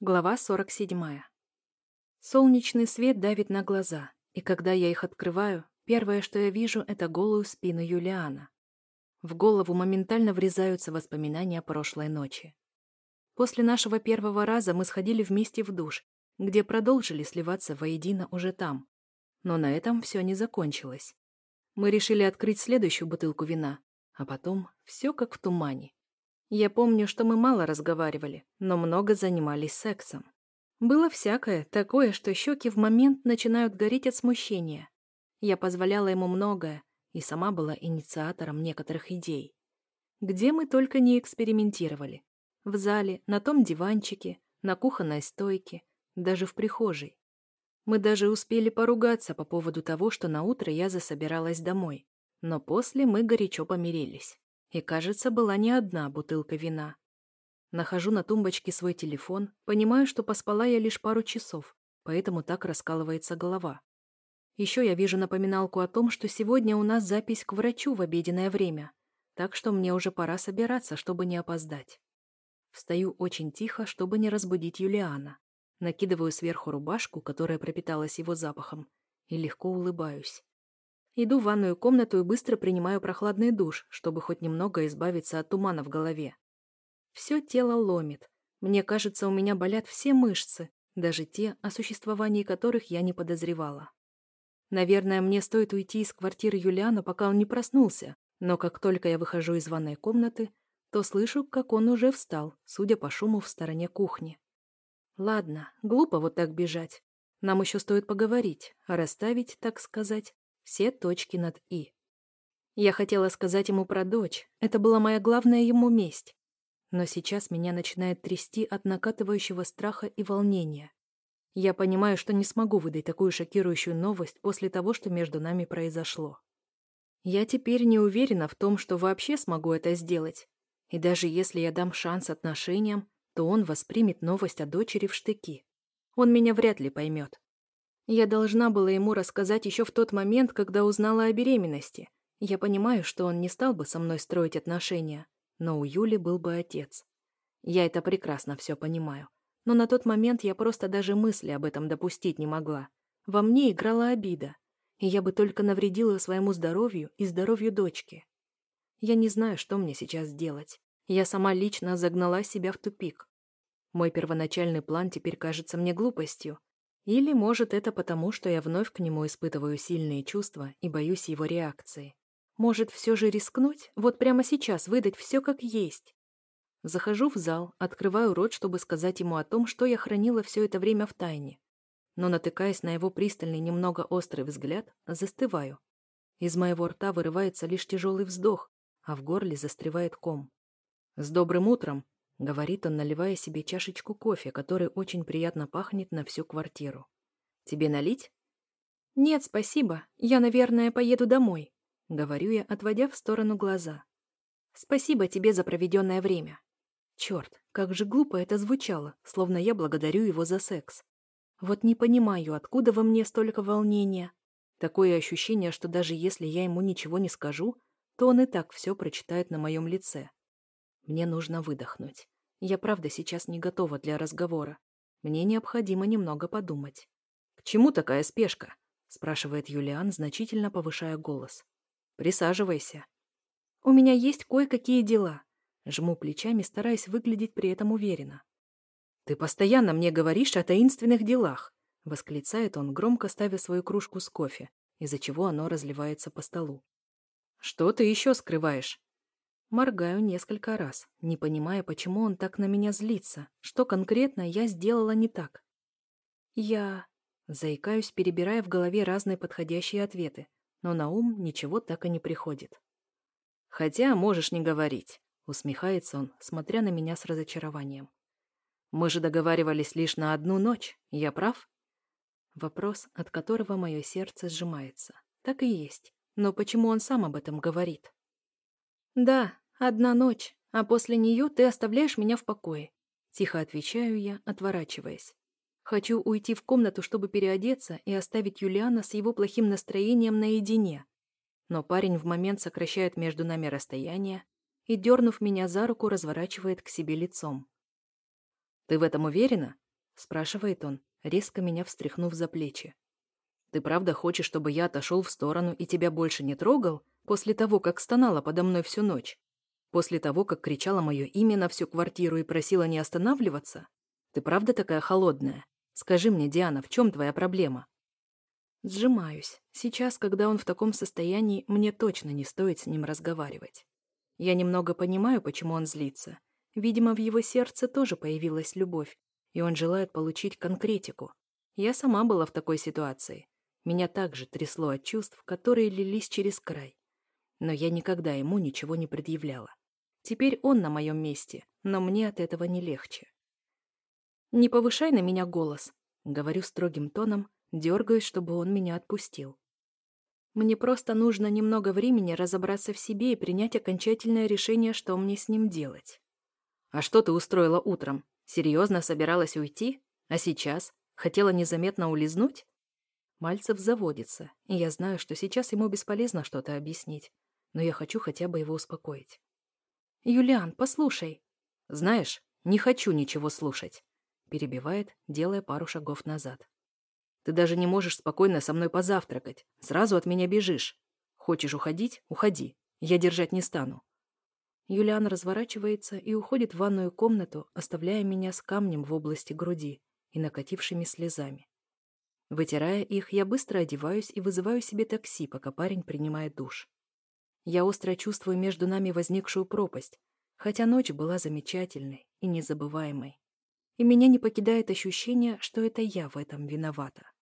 Глава 47. Солнечный свет давит на глаза, и когда я их открываю, первое, что я вижу, это голую спину Юлиана. В голову моментально врезаются воспоминания прошлой ночи. После нашего первого раза мы сходили вместе в душ, где продолжили сливаться воедино уже там. Но на этом все не закончилось. Мы решили открыть следующую бутылку вина, а потом все как в тумане. Я помню, что мы мало разговаривали, но много занимались сексом. Было всякое, такое, что щеки в момент начинают гореть от смущения. Я позволяла ему многое и сама была инициатором некоторых идей. Где мы только не экспериментировали. В зале, на том диванчике, на кухонной стойке, даже в прихожей. Мы даже успели поругаться по поводу того, что наутро я засобиралась домой. Но после мы горячо помирились. И, кажется, была не одна бутылка вина. Нахожу на тумбочке свой телефон, понимаю, что поспала я лишь пару часов, поэтому так раскалывается голова. Еще я вижу напоминалку о том, что сегодня у нас запись к врачу в обеденное время, так что мне уже пора собираться, чтобы не опоздать. Встаю очень тихо, чтобы не разбудить Юлиана. Накидываю сверху рубашку, которая пропиталась его запахом, и легко улыбаюсь. Иду в ванную комнату и быстро принимаю прохладный душ, чтобы хоть немного избавиться от тумана в голове. Все тело ломит. Мне кажется, у меня болят все мышцы, даже те, о существовании которых я не подозревала. Наверное, мне стоит уйти из квартиры Юлиана, пока он не проснулся, но как только я выхожу из ванной комнаты, то слышу, как он уже встал, судя по шуму в стороне кухни. Ладно, глупо вот так бежать. Нам еще стоит поговорить, расставить, так сказать, все точки над «и». Я хотела сказать ему про дочь, это была моя главная ему месть. Но сейчас меня начинает трясти от накатывающего страха и волнения. Я понимаю, что не смогу выдать такую шокирующую новость после того, что между нами произошло. Я теперь не уверена в том, что вообще смогу это сделать. И даже если я дам шанс отношениям, то он воспримет новость о дочери в штыки. Он меня вряд ли поймет. Я должна была ему рассказать еще в тот момент, когда узнала о беременности. Я понимаю, что он не стал бы со мной строить отношения, но у Юли был бы отец. Я это прекрасно все понимаю. Но на тот момент я просто даже мысли об этом допустить не могла. Во мне играла обида, и я бы только навредила своему здоровью и здоровью дочки. Я не знаю, что мне сейчас делать. Я сама лично загнала себя в тупик. Мой первоначальный план теперь кажется мне глупостью. Или, может, это потому, что я вновь к нему испытываю сильные чувства и боюсь его реакции. Может, все же рискнуть? Вот прямо сейчас выдать все как есть. Захожу в зал, открываю рот, чтобы сказать ему о том, что я хранила все это время в тайне. Но, натыкаясь на его пристальный, немного острый взгляд, застываю. Из моего рта вырывается лишь тяжелый вздох, а в горле застревает ком. «С добрым утром!» — говорит он, наливая себе чашечку кофе, который очень приятно пахнет на всю квартиру. «Тебе налить?» «Нет, спасибо. Я, наверное, поеду домой», — говорю я, отводя в сторону глаза. «Спасибо тебе за проведенное время». Черт, как же глупо это звучало, словно я благодарю его за секс. Вот не понимаю, откуда во мне столько волнения. Такое ощущение, что даже если я ему ничего не скажу, то он и так все прочитает на моем лице. Мне нужно выдохнуть. Я правда сейчас не готова для разговора. Мне необходимо немного подумать. «К чему такая спешка?» — спрашивает Юлиан, значительно повышая голос. «Присаживайся». «У меня есть кое-какие дела». Жму плечами, стараясь выглядеть при этом уверенно. «Ты постоянно мне говоришь о таинственных делах», — восклицает он, громко ставя свою кружку с кофе, из-за чего оно разливается по столу. «Что ты еще скрываешь?» Моргаю несколько раз, не понимая, почему он так на меня злится, что конкретно я сделала не так. Я... Заикаюсь, перебирая в голове разные подходящие ответы, но на ум ничего так и не приходит. «Хотя можешь не говорить», — усмехается он, смотря на меня с разочарованием. «Мы же договаривались лишь на одну ночь, я прав?» Вопрос, от которого мое сердце сжимается. Так и есть. Но почему он сам об этом говорит? «Да, одна ночь, а после нее ты оставляешь меня в покое», — тихо отвечаю я, отворачиваясь. Хочу уйти в комнату, чтобы переодеться и оставить Юлиана с его плохим настроением наедине. Но парень в момент сокращает между нами расстояние и, дернув меня за руку, разворачивает к себе лицом. «Ты в этом уверена?» спрашивает он, резко меня встряхнув за плечи. «Ты правда хочешь, чтобы я отошел в сторону и тебя больше не трогал после того, как стонала подо мной всю ночь? После того, как кричала мое имя на всю квартиру и просила не останавливаться? Ты правда такая холодная? Скажи мне, Диана, в чем твоя проблема?» Сжимаюсь. Сейчас, когда он в таком состоянии, мне точно не стоит с ним разговаривать. Я немного понимаю, почему он злится. Видимо, в его сердце тоже появилась любовь, и он желает получить конкретику. Я сама была в такой ситуации. Меня также трясло от чувств, которые лились через край. Но я никогда ему ничего не предъявляла. Теперь он на моем месте, но мне от этого не легче. «Не повышай на меня голос», — говорю строгим тоном, дергаюсь, чтобы он меня отпустил. Мне просто нужно немного времени разобраться в себе и принять окончательное решение, что мне с ним делать. «А что ты устроила утром? Серьезно собиралась уйти? А сейчас? Хотела незаметно улизнуть?» Мальцев заводится, и я знаю, что сейчас ему бесполезно что-то объяснить, но я хочу хотя бы его успокоить. «Юлиан, послушай!» «Знаешь, не хочу ничего слушать», — перебивает, делая пару шагов назад. «Ты даже не можешь спокойно со мной позавтракать. Сразу от меня бежишь. Хочешь уходить? Уходи. Я держать не стану». Юлиан разворачивается и уходит в ванную комнату, оставляя меня с камнем в области груди и накатившими слезами. Вытирая их, я быстро одеваюсь и вызываю себе такси, пока парень принимает душ. Я остро чувствую между нами возникшую пропасть, хотя ночь была замечательной и незабываемой. И меня не покидает ощущение, что это я в этом виновата.